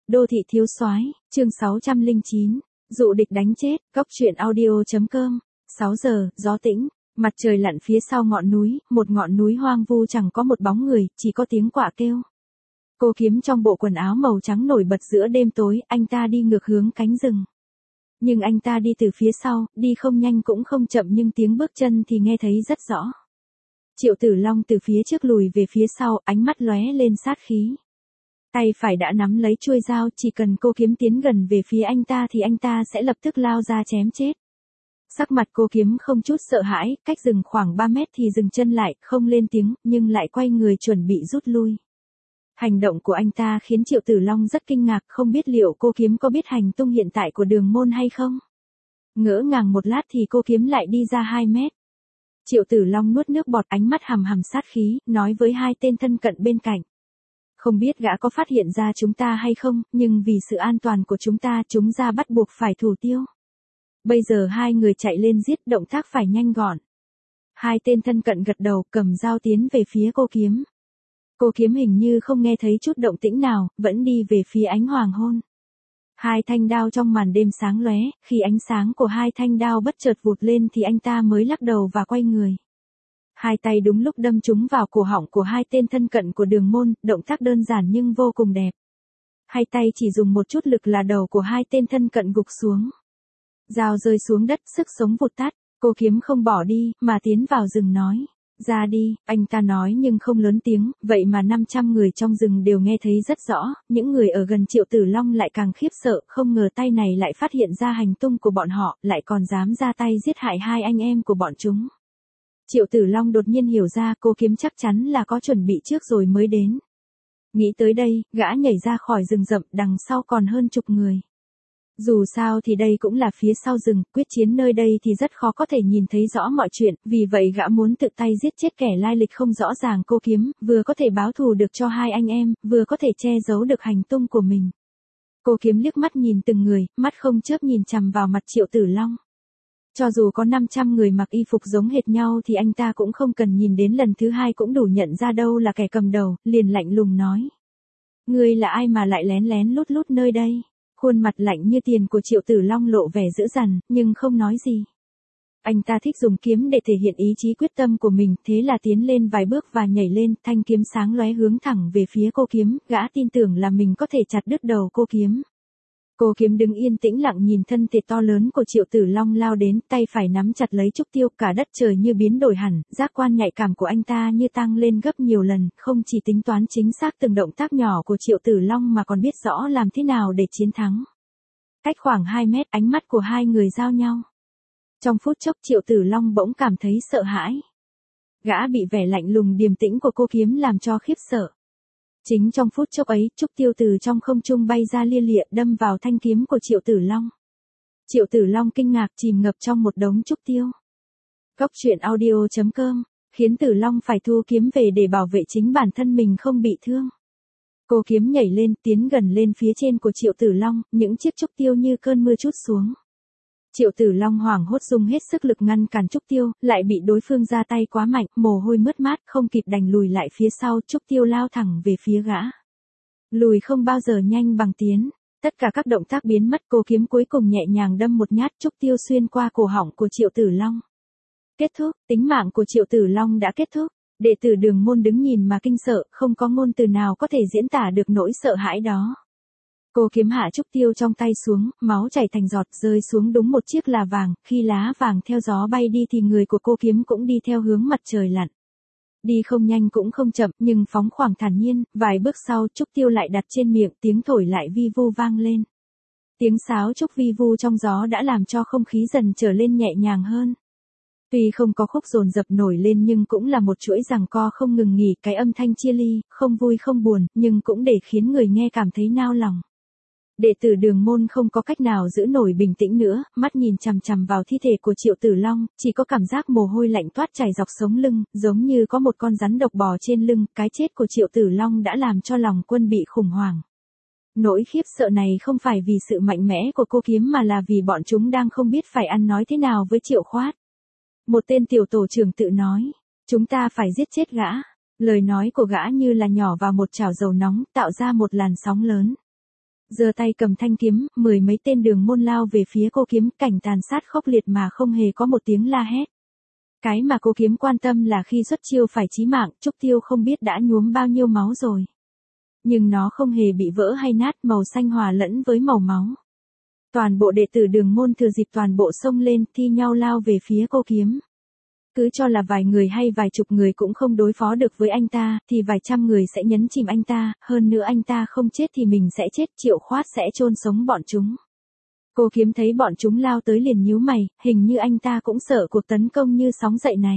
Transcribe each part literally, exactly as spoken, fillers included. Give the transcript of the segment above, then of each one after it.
Đô thị thiếu soái, chương sáu trăm lẻ chín, dụ địch đánh chết, góc truyện audio.com, sáu giờ, gió tĩnh, mặt trời lặn phía sau ngọn núi, một ngọn núi hoang vu chẳng có một bóng người, chỉ có tiếng quạ kêu. Cô Kiếm trong bộ quần áo màu trắng nổi bật giữa đêm tối, anh ta đi ngược hướng cánh rừng. Nhưng anh ta đi từ phía sau, đi không nhanh cũng không chậm nhưng tiếng bước chân thì nghe thấy rất rõ. Triệu Tử Long từ phía trước lùi về phía sau, ánh mắt lóe lên sát khí. Tay phải đã nắm lấy chuôi dao, chỉ cần cô Kiếm tiến gần về phía anh ta thì anh ta sẽ lập tức lao ra chém chết. Sắc mặt cô Kiếm không chút sợ hãi, cách rừng khoảng ba mét thì dừng chân lại, không lên tiếng, nhưng lại quay người chuẩn bị rút lui. Hành động của anh ta khiến Triệu Tử Long rất kinh ngạc, không biết liệu cô Kiếm có biết hành tung hiện tại của Đường Môn hay không. Ngỡ ngàng một lát thì cô Kiếm lại đi ra hai mét. Triệu Tử Long nuốt nước bọt, ánh mắt hằm hằm sát khí, nói với hai tên thân cận bên cạnh. Không biết gã có phát hiện ra chúng ta hay không, nhưng vì sự an toàn của chúng ta, chúng ta bắt buộc phải thủ tiêu. Bây giờ hai người chạy lên giết, động tác phải nhanh gọn. Hai tên thân cận gật đầu, cầm dao tiến về phía cô Kiếm. Cô Kiếm hình như không nghe thấy chút động tĩnh nào, vẫn đi về phía ánh hoàng hôn. Hai thanh đao trong màn đêm sáng lóe, khi ánh sáng của hai thanh đao bất chợt vụt lên thì anh ta mới lắc đầu và quay người. Hai tay đúng lúc đâm trúng vào cổ họng của hai tên thân cận của Đường Môn, động tác đơn giản nhưng vô cùng đẹp. Hai tay chỉ dùng một chút lực là đầu của hai tên thân cận gục xuống. Dao rơi xuống đất, sức sống vụt tắt, cô Kiếm không bỏ đi, mà tiến vào rừng nói. Ra đi, anh ta nói nhưng không lớn tiếng, vậy mà năm trăm người trong rừng đều nghe thấy rất rõ, những người ở gần Triệu Tử Long lại càng khiếp sợ, không ngờ tay này lại phát hiện ra hành tung của bọn họ, lại còn dám ra tay giết hại hai anh em của bọn chúng. Triệu Tử Long đột nhiên hiểu ra cô Kiếm chắc chắn là có chuẩn bị trước rồi mới đến. Nghĩ tới đây, gã nhảy ra khỏi rừng rậm, đằng sau còn hơn chục người. Dù sao thì đây cũng là phía sau rừng, quyết chiến nơi đây thì rất khó có thể nhìn thấy rõ mọi chuyện, vì vậy gã muốn tự tay giết chết kẻ lai lịch không rõ ràng cô Kiếm, vừa có thể báo thù được cho hai anh em, vừa có thể che giấu được hành tung của mình. Cô Kiếm liếc mắt nhìn từng người, mắt không chớp nhìn chằm vào mặt Triệu Tử Long. Cho dù có năm trăm người mặc y phục giống hệt nhau thì anh ta cũng không cần nhìn đến lần thứ hai cũng đủ nhận ra đâu là kẻ cầm đầu, liền lạnh lùng nói. Ngươi là ai mà lại lén lén lút lút nơi đây? Khuôn mặt lạnh như tiền của Triệu Tử Long lộ vẻ dữ dằn, nhưng không nói gì. Anh ta thích dùng kiếm để thể hiện ý chí quyết tâm của mình, thế là tiến lên vài bước và nhảy lên, thanh kiếm sáng lóe hướng thẳng về phía cô Kiếm, gã tin tưởng là mình có thể chặt đứt đầu cô Kiếm. Cô Kiếm đứng yên tĩnh lặng nhìn thân thể to lớn của Triệu Tử Long lao đến, tay phải nắm chặt lấy trúc tiêu, cả đất trời như biến đổi hẳn, giác quan nhạy cảm của anh ta như tăng lên gấp nhiều lần, không chỉ tính toán chính xác từng động tác nhỏ của Triệu Tử Long mà còn biết rõ làm thế nào để chiến thắng. Cách khoảng hai mét, ánh mắt của hai người giao nhau. Trong phút chốc Triệu Tử Long bỗng cảm thấy sợ hãi. Gã bị vẻ lạnh lùng điềm tĩnh của cô Kiếm làm cho khiếp sợ. Chính trong phút chốc ấy, trúc tiêu từ trong không trung bay ra lia lịa đâm vào thanh kiếm của Triệu Tử Long. Triệu Tử Long kinh ngạc chìm ngập trong một đống trúc tiêu. Góc truyện audio.com, khiến Tử Long phải thu kiếm về để bảo vệ chính bản thân mình không bị thương. Cô Kiếm nhảy lên, tiến gần lên phía trên của Triệu Tử Long, những chiếc trúc tiêu như cơn mưa trút xuống. Triệu Tử Long hoảng hốt dùng hết sức lực ngăn cản trúc tiêu, lại bị đối phương ra tay quá mạnh, mồ hôi mướt mát, không kịp đành lùi lại phía sau, trúc tiêu lao thẳng về phía gã. Lùi không bao giờ nhanh bằng tiến, tất cả các động tác biến mất, cô Kiếm cuối cùng nhẹ nhàng đâm một nhát trúc tiêu xuyên qua cổ họng của Triệu Tử Long. Kết thúc, tính mạng của Triệu Tử Long đã kết thúc. Đệ tử Đường Môn đứng nhìn mà kinh sợ, không có ngôn từ nào có thể diễn tả được nỗi sợ hãi đó. Cô Kiếm hạ trúc tiêu trong tay xuống, máu chảy thành giọt rơi xuống đúng một chiếc là vàng, khi lá vàng theo gió bay đi thì người của cô Kiếm cũng đi theo hướng mặt trời lặn. Đi không nhanh cũng không chậm, nhưng phóng khoáng thản nhiên, vài bước sau trúc tiêu lại đặt trên miệng, tiếng thổi lại vi vu vang lên. Tiếng sáo trúc vi vu trong gió đã làm cho không khí dần trở lên nhẹ nhàng hơn. Tuy không có khúc dồn dập nổi lên nhưng cũng là một chuỗi giằng co không ngừng nghỉ, cái âm thanh chia ly, không vui không buồn, nhưng cũng để khiến người nghe cảm thấy nao lòng. Đệ tử Đường Môn không có cách nào giữ nổi bình tĩnh nữa, mắt nhìn chằm chằm vào thi thể của Triệu Tử Long, chỉ có cảm giác mồ hôi lạnh toát chảy dọc sống lưng, giống như có một con rắn độc bò trên lưng, cái chết của Triệu Tử Long đã làm cho lòng quân bị khủng hoảng. Nỗi khiếp sợ này không phải vì sự mạnh mẽ của cô Kiếm mà là vì bọn chúng đang không biết phải ăn nói thế nào với Triệu Khoát. Một tên tiểu tổ trưởng tự nói, chúng ta phải giết chết gã. Lời nói của gã như là nhỏ vào một chảo dầu nóng, tạo ra một làn sóng lớn. Giơ tay cầm thanh kiếm, mười mấy tên đường môn lao về phía cô kiếm, cảnh tàn sát khốc liệt mà không hề có một tiếng la hét. Cái mà cô kiếm quan tâm là khi xuất chiêu phải chí mạng, Trúc Tiêu không biết đã nhuốm bao nhiêu máu rồi. Nhưng nó không hề bị vỡ hay nát, màu xanh hòa lẫn với màu máu. Toàn bộ đệ tử đường môn thừa dịp toàn bộ xông lên, thi nhau lao về phía cô kiếm. Cứ cho là vài người hay vài chục người cũng không đối phó được với anh ta, thì vài trăm người sẽ nhấn chìm anh ta, hơn nữa anh ta không chết thì mình sẽ chết, Triệu Khoát sẽ chôn sống bọn chúng. Cô kiếm thấy bọn chúng lao tới liền nhíu mày, hình như anh ta cũng sợ cuộc tấn công như sóng dậy này.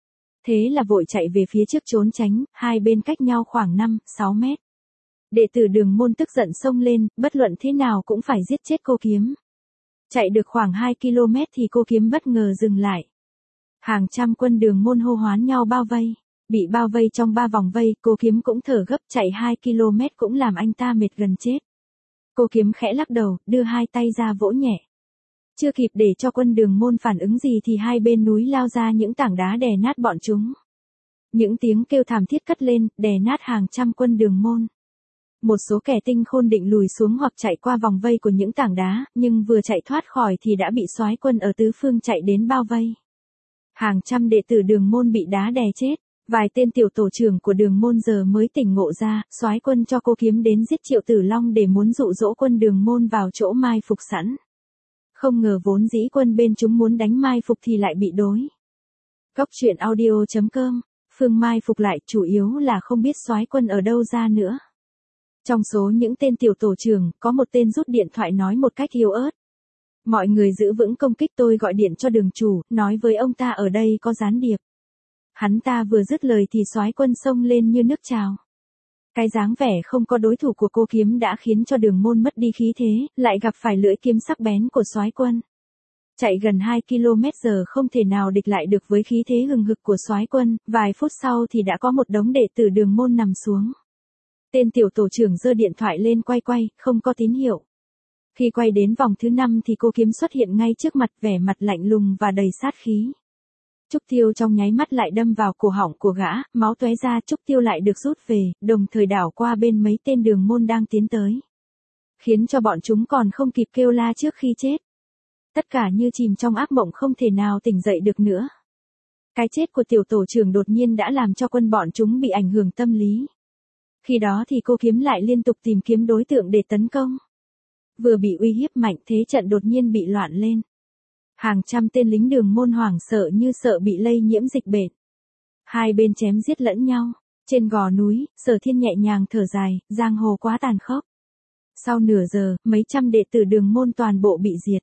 Thế là vội chạy về phía trước trốn tránh, hai bên cách nhau khoảng năm, sáu mét. Đệ tử đường môn tức giận xông lên, bất luận thế nào cũng phải giết chết cô kiếm. Chạy được khoảng hai ki lô mét thì cô kiếm bất ngờ dừng lại. Hàng trăm quân đường môn hô hoán nhau bao vây. Bị bao vây trong ba vòng vây, cô kiếm cũng thở gấp, chạy hai ki lô mét cũng làm anh ta mệt gần chết. Cô kiếm khẽ lắc đầu, đưa hai tay ra vỗ nhẹ. Chưa kịp để cho quân đường môn phản ứng gì thì hai bên núi lao ra những tảng đá đè nát bọn chúng. Những tiếng kêu thảm thiết cất lên, đè nát hàng trăm quân đường môn. Một số kẻ tinh khôn định lùi xuống hoặc chạy qua vòng vây của những tảng đá, nhưng vừa chạy thoát khỏi thì đã bị soái quân ở tứ phương chạy đến bao vây. Hàng trăm đệ tử đường môn bị đá đè chết. Vài tên tiểu tổ trưởng của đường môn giờ mới tỉnh ngộ ra, soái quân cho cô kiếm đến giết Triệu Tử Long để muốn dụ dỗ quân đường môn vào chỗ mai phục sẵn. Không ngờ vốn dĩ quân bên chúng muốn đánh mai phục thì lại bị đối. Góc truyện audio chấm com, phương mai phục lại chủ yếu là không biết soái quân ở đâu ra nữa. Trong số những tên tiểu tổ trưởng, có một tên rút điện thoại nói một cách yếu ớt. Mọi người giữ vững công kích, tôi gọi điện cho đường chủ, nói với ông ta ở đây có gián điệp. Hắn ta vừa dứt lời thì soái quân xông lên như nước trào. Cái dáng vẻ không có đối thủ của cô kiếm đã khiến cho đường môn mất đi khí thế, lại gặp phải lưỡi kiếm sắc bén của soái quân. Chạy gần hai ki lô mét giờ không thể nào địch lại được với khí thế hừng hực của soái quân, vài phút sau thì đã có một đống đệ tử đường môn nằm xuống. Tên tiểu tổ trưởng giơ điện thoại lên quay quay, không có tín hiệu. Khi quay đến vòng thứ năm thì cô kiếm xuất hiện ngay trước mặt, vẻ mặt lạnh lùng và đầy sát khí. Trúc Tiêu trong nháy mắt lại đâm vào cổ họng của gã, máu tóe ra, Trúc Tiêu lại được rút về, đồng thời đảo qua bên mấy tên đường môn đang tiến tới. Khiến cho bọn chúng còn không kịp kêu la trước khi chết. Tất cả như chìm trong ác mộng không thể nào tỉnh dậy được nữa. Cái chết của tiểu tổ trưởng đột nhiên đã làm cho quân bọn chúng bị ảnh hưởng tâm lý. Khi đó thì cô kiếm lại liên tục tìm kiếm đối tượng để tấn công. Vừa bị uy hiếp mạnh, thế trận đột nhiên bị loạn lên. Hàng trăm tên lính đường môn hoảng sợ như sợ bị lây nhiễm dịch bệnh. Hai bên chém giết lẫn nhau. Trên gò núi, Sở Thiên nhẹ nhàng thở dài, giang hồ quá tàn khốc. Sau nửa giờ, mấy trăm đệ tử đường môn toàn bộ bị diệt.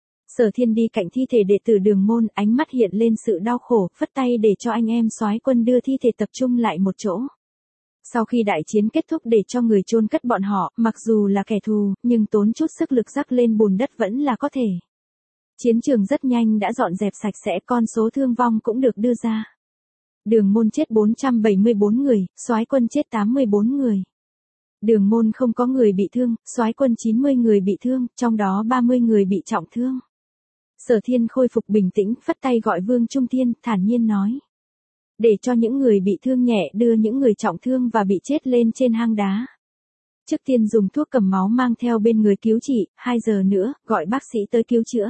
Sở Thiên đi cạnh thi thể đệ tử đường môn, ánh mắt hiện lên sự đau khổ, phất tay để cho anh em soái quân đưa thi thể tập trung lại một chỗ. Sau khi đại chiến kết thúc để cho người chôn cất bọn họ, mặc dù là kẻ thù, nhưng tốn chút sức lực rắc lên bùn đất vẫn là có thể. Chiến trường rất nhanh đã dọn dẹp sạch sẽ, con số thương vong cũng được đưa ra. Đường môn chết bốn trăm bảy mươi bốn người, soái quân chết tám mươi bốn người. Đường môn không có người bị thương, soái quân chín mươi người bị thương, trong đó ba mươi người bị trọng thương. Sở Thiên khôi phục bình tĩnh, phất tay gọi Vương Trung Thiên, thản nhiên nói. Để cho những người bị thương nhẹ đưa những người trọng thương và bị chết lên trên hang đá. Trước tiên dùng thuốc cầm máu mang theo bên người cứu trị, hai giờ nữa, gọi bác sĩ tới cứu chữa.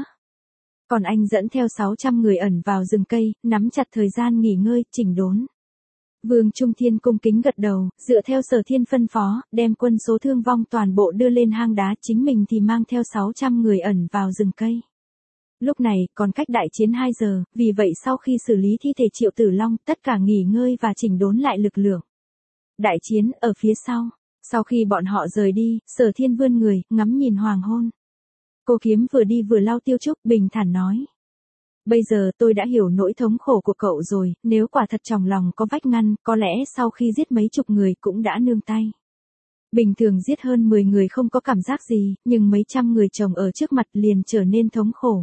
Còn anh dẫn theo sáu trăm người ẩn vào rừng cây, nắm chặt thời gian nghỉ ngơi, chỉnh đốn. Vương Trung Thiên cung kính gật đầu, dựa theo Sở Thiên phân phó, đem quân số thương vong toàn bộ đưa lên hang đá, chính mình thì mang theo sáu trăm người ẩn vào rừng cây. Lúc này, còn cách đại chiến hai giờ, vì vậy sau khi xử lý thi thể Triệu Tử Long, tất cả nghỉ ngơi và chỉnh đốn lại lực lượng. Đại chiến, ở phía sau. Sau khi bọn họ rời đi, Sở Thiên vươn người, ngắm nhìn hoàng hôn. Cô kiếm vừa đi vừa lau Tiêu Trúc, bình thản nói. Bây giờ tôi đã hiểu nỗi thống khổ của cậu rồi, nếu quả thật trong lòng có vách ngăn, có lẽ sau khi giết mấy chục người cũng đã nương tay. Bình thường giết hơn mười người không có cảm giác gì, nhưng mấy trăm người chồng ở trước mặt liền trở nên thống khổ.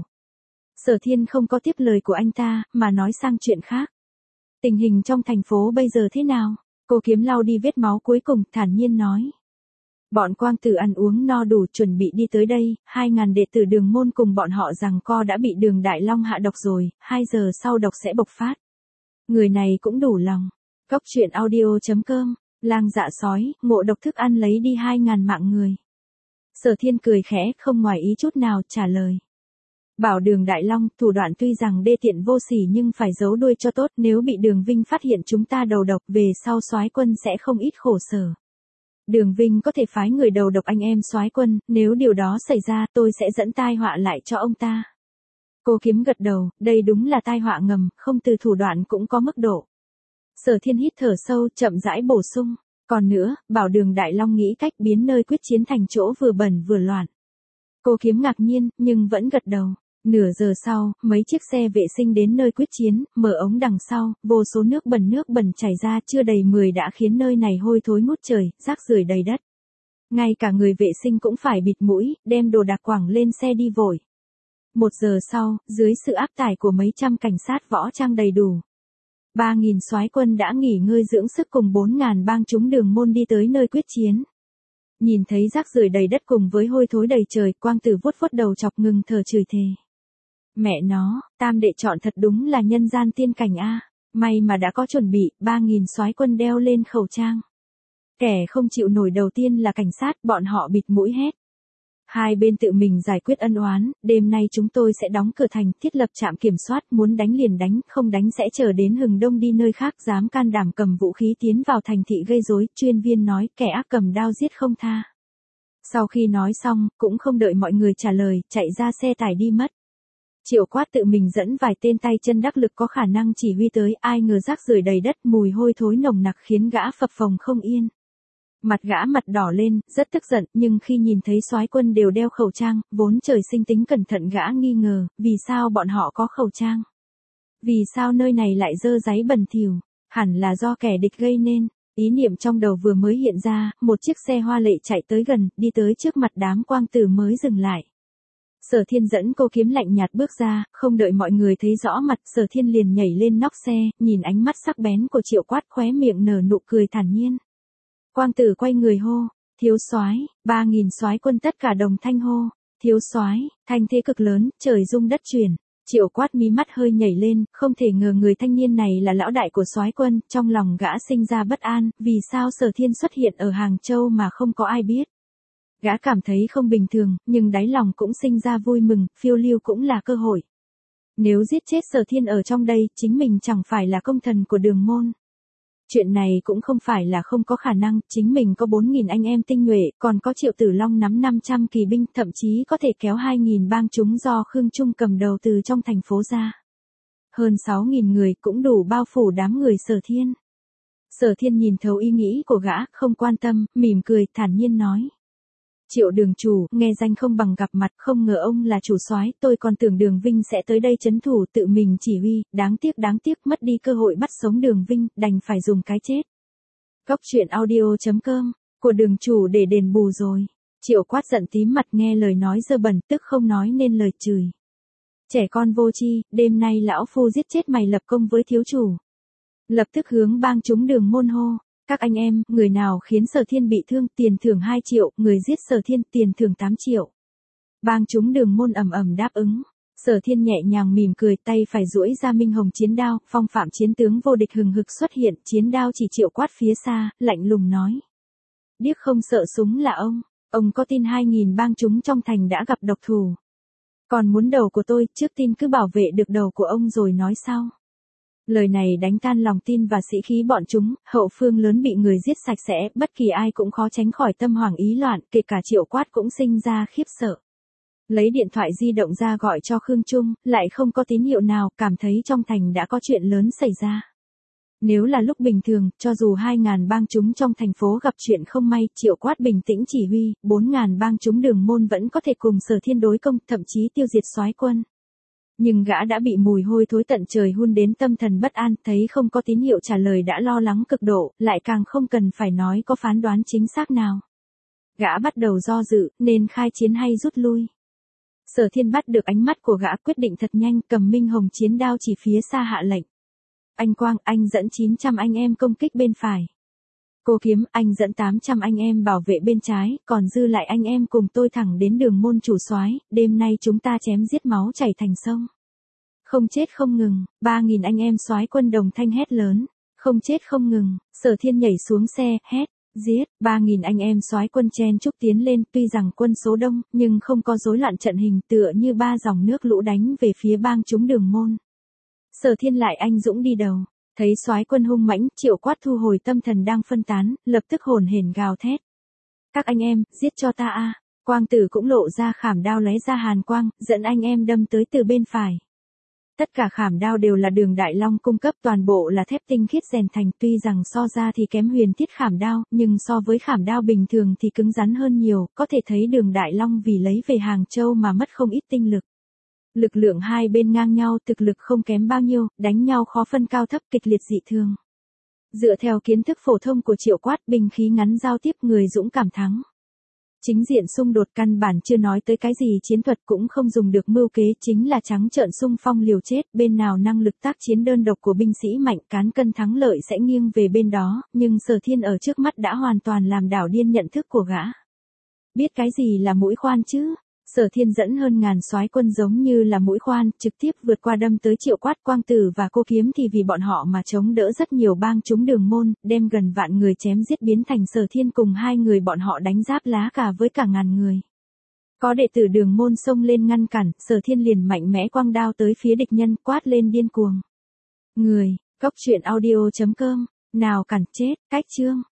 Sở Thiên không có tiếp lời của anh ta, mà nói sang chuyện khác. Tình hình trong thành phố bây giờ thế nào? Cô kiếm lau đi vết máu cuối cùng, thản nhiên nói. Bọn quang tử ăn uống no đủ chuẩn bị đi tới đây, hai ngàn đệ tử đường môn cùng bọn họ giằng co đã bị đường Đại Long hạ độc rồi, hai giờ sau độc sẽ bộc phát. Người này cũng đủ lòng. Góc truyện audio chấm com, lang dạ sói, ngộ độc thức ăn lấy đi hai ngàn mạng người. Sở Thiên cười khẽ, không ngoài ý chút nào, trả lời. Bảo Đường Đại Long, thủ đoạn tuy rằng đê tiện vô sỉ nhưng phải giấu đuôi cho tốt, nếu bị Đường Vinh phát hiện chúng ta đầu độc, về sau soái quân sẽ không ít khổ sở. Đường Vinh có thể phái người đầu độc anh em soái quân, nếu điều đó xảy ra, tôi sẽ dẫn tai họa lại cho ông ta. Cô Kiếm gật đầu, đây đúng là tai họa ngầm, không từ thủ đoạn cũng có mức độ. Sở Thiên hít thở sâu, chậm rãi bổ sung. Còn nữa, Bảo Đường Đại Long nghĩ cách biến nơi quyết chiến thành chỗ vừa bẩn vừa loạn. Cô Kiếm ngạc nhiên, nhưng vẫn gật đầu. Nửa giờ sau, mấy chiếc xe vệ sinh đến nơi quyết chiến, mở ống đằng sau, vô số nước bẩn nước bẩn chảy ra chưa đầy mười đã khiến nơi này hôi thối ngút trời, rác rưởi đầy đất. Ngay cả người vệ sinh cũng phải bịt mũi, đem đồ đạc quẳng lên xe đi vội. Một giờ sau, dưới sự áp tải của mấy trăm cảnh sát võ trang đầy đủ, ba nghìn soái quân đã nghỉ ngơi dưỡng sức cùng bốn ngàn bang chúng Đường Môn đi tới nơi quyết chiến. Nhìn thấy rác rưởi đầy đất cùng với hôi thối đầy trời, Quang Tử vuốt vuốt đầu chọc ngừng thở chửi thề. Mẹ nó, Tam đệ chọn thật đúng là nhân gian tiên cảnh a, may mà đã có chuẩn bị, ba nghìn soái quân đeo lên khẩu trang. Kẻ không chịu nổi đầu tiên là cảnh sát, bọn họ bịt mũi hét. Hai bên tự mình giải quyết ân oán, đêm nay chúng tôi sẽ đóng cửa thành, thiết lập trạm kiểm soát, muốn đánh liền đánh, không đánh sẽ chờ đến hừng đông đi nơi khác, dám can đảm cầm vũ khí tiến vào thành thị gây rối, chuyên viên nói, kẻ ác cầm đao giết không tha. Sau khi nói xong, cũng không đợi mọi người trả lời, chạy ra xe tải đi mất. Triệu Quát tự mình dẫn vài tên tay chân đắc lực có khả năng chỉ huy tới, ai ngờ rác rưởi đầy đất, mùi hôi thối nồng nặc khiến gã phập phồng không yên. Mặt gã mặt đỏ lên, rất tức giận, nhưng khi nhìn thấy soái quân đều đeo khẩu trang, vốn trời sinh tính cẩn thận gã nghi ngờ, vì sao bọn họ có khẩu trang? Vì sao nơi này lại dơ dáy bẩn thỉu? Hẳn là do kẻ địch gây nên. Ý niệm trong đầu vừa mới hiện ra, một chiếc xe hoa lệ chạy tới gần, đi tới trước mặt đám Quang Tử mới dừng lại. Sở Thiên dẫn Cô Kiếm lạnh nhạt bước ra, không đợi mọi người thấy rõ mặt, Sở Thiên liền nhảy lên nóc xe, nhìn ánh mắt sắc bén của Triệu Quát, khóe miệng nở nụ cười thản nhiên. Quang Tử quay người hô, thiếu soái, ba nghìn soái quân tất cả đồng thanh hô, thiếu soái, thanh thế cực lớn, trời rung đất chuyển. Triệu Quát mí mắt hơi nhảy lên, không thể ngờ người thanh niên này là lão đại của soái quân, trong lòng gã sinh ra bất an, vì sao Sở Thiên xuất hiện ở Hàng Châu mà không có ai biết. Gã cảm thấy không bình thường, nhưng đáy lòng cũng sinh ra vui mừng, phiêu lưu cũng là cơ hội. Nếu giết chết Sở Thiên ở trong đây, chính mình chẳng phải là công thần của Đường Môn. Chuyện này cũng không phải là không có khả năng, chính mình có bốn nghìn anh em tinh nhuệ, còn có Triệu Tử Long nắm năm trăm kỳ binh, thậm chí có thể kéo hai nghìn bang chúng do Khương Trung cầm đầu từ trong thành phố ra. Hơn sáu nghìn người cũng đủ bao phủ đám người Sở Thiên. Sở Thiên nhìn thấu ý nghĩ của gã, không quan tâm, mỉm cười, thản nhiên nói. Triệu đường chủ, nghe danh không bằng gặp mặt, không ngờ ông là chủ soái, tôi còn tưởng Đường Vinh sẽ tới đây trấn thủ tự mình chỉ huy, đáng tiếc đáng tiếc mất đi cơ hội bắt sống Đường Vinh, đành phải dùng cái chết. Góc truyện audio chấm com, của đường chủ để đền bù rồi. Triệu Quát giận tím mặt nghe lời nói dơ bẩn, tức không nói nên lời chửi. Trẻ con vô tri, đêm nay lão phu giết chết mày lập công với thiếu chủ. Lập tức hướng bang chúng Đường Môn hô. Các anh em, người nào khiến Sở Thiên bị thương, tiền thưởng hai triệu, người giết Sở Thiên, tiền thưởng tám triệu. Bang chúng Đường Môn ầm ầm đáp ứng. Sở Thiên nhẹ nhàng mỉm cười, tay phải duỗi ra minh hồng chiến đao, phong phạm chiến tướng vô địch hừng hực xuất hiện, chiến đao chỉ Triệu Quát phía xa, lạnh lùng nói. Điếc không sợ súng là ông, ông có tin hai nghìn bang chúng trong thành đã gặp độc thủ. Còn muốn đầu của tôi, trước tiên cứ bảo vệ được đầu của ông rồi nói sau. Lời này đánh tan lòng tin và sĩ khí bọn chúng, hậu phương lớn bị người giết sạch sẽ, bất kỳ ai cũng khó tránh khỏi tâm hoảng ý loạn, kể cả Triệu Quát cũng sinh ra khiếp sợ. Lấy điện thoại di động ra gọi cho Khương Trung, lại không có tín hiệu nào, cảm thấy trong thành đã có chuyện lớn xảy ra. Nếu là lúc bình thường, cho dù hai nghìn bang chúng trong thành phố gặp chuyện không may, Triệu Quát bình tĩnh chỉ huy, bốn nghìn bang chúng Đường Môn vẫn có thể cùng Sở Thiên đối công, thậm chí tiêu diệt soái quân. Nhưng gã đã bị mùi hôi thối tận trời hun đến tâm thần bất an, thấy không có tín hiệu trả lời đã lo lắng cực độ, lại càng không cần phải nói có phán đoán chính xác nào. Gã bắt đầu do dự, nên khai chiến hay rút lui. Sở Thiên bắt được ánh mắt của gã, quyết định thật nhanh, cầm minh hồng chiến đao chỉ phía xa hạ lệnh. Anh Quang, anh dẫn chín trăm anh em công kích bên phải. Cô Kiếm, anh dẫn tám trăm anh em bảo vệ bên trái, còn dư lại anh em cùng tôi thẳng đến Đường Môn chủ soái, đêm nay chúng ta chém giết máu chảy thành sông. Không chết không ngừng, ba nghìn anh em soái quân đồng thanh hét lớn, không chết không ngừng. Sở Thiên nhảy xuống xe, hét, Giết, ba nghìn anh em soái quân chen chúc tiến lên, tuy rằng quân số đông, nhưng không có rối loạn trận hình, tựa như ba dòng nước lũ đánh về phía bang chúng Đường Môn. Sở Thiên lại anh dũng đi đầu, thấy soái quân hung mãnh, Triệu Quát thu hồi tâm thần đang phân tán, lập tức hồn hển gào thét. Các anh em, giết cho ta a! Quang Tử cũng lộ ra khảm đao lóe ra hàn quang, dẫn anh em đâm tới từ bên phải. Tất cả khảm đao đều là Đường Đại Long cung cấp, toàn bộ là thép tinh khiết rèn thành, tuy rằng so ra thì kém huyền thiết khảm đao, nhưng so với khảm đao bình thường thì cứng rắn hơn nhiều, có thể thấy Đường Đại Long vì lấy về Hàng Châu mà mất không ít tinh lực. Lực lượng hai bên ngang nhau, thực lực không kém bao nhiêu, đánh nhau khó phân cao thấp, kịch liệt dị thường. Dựa theo kiến thức phổ thông của Triệu Quát, binh khí ngắn giao tiếp, người dũng cảm thắng. Chính diện xung đột căn bản chưa nói tới cái gì chiến thuật, cũng không dùng được mưu kế, chính là trắng trợn xung phong liều chết, bên nào năng lực tác chiến đơn độc của binh sĩ mạnh, cán cân thắng lợi sẽ nghiêng về bên đó, nhưng Sở Thiên ở trước mắt đã hoàn toàn làm đảo điên nhận thức của gã. Biết cái gì là mũi khoan chứ? Sở Thiên dẫn hơn ngàn soái quân giống như là mũi khoan, trực tiếp vượt qua đâm tới Triệu Quát, Quang Tử và Cô Kiếm thì vì bọn họ mà chống đỡ rất nhiều bang chúng Đường Môn, đem gần vạn người chém giết biến thành Sở Thiên cùng hai người bọn họ đánh giáp lá cả với cả ngàn người. Có đệ tử Đường Môn xông lên ngăn cản, Sở Thiên liền mạnh mẽ quăng đao tới phía địch nhân, quát lên điên cuồng. Người, Cốc Truyện Audio chấm com, nào cản chết, cách chương.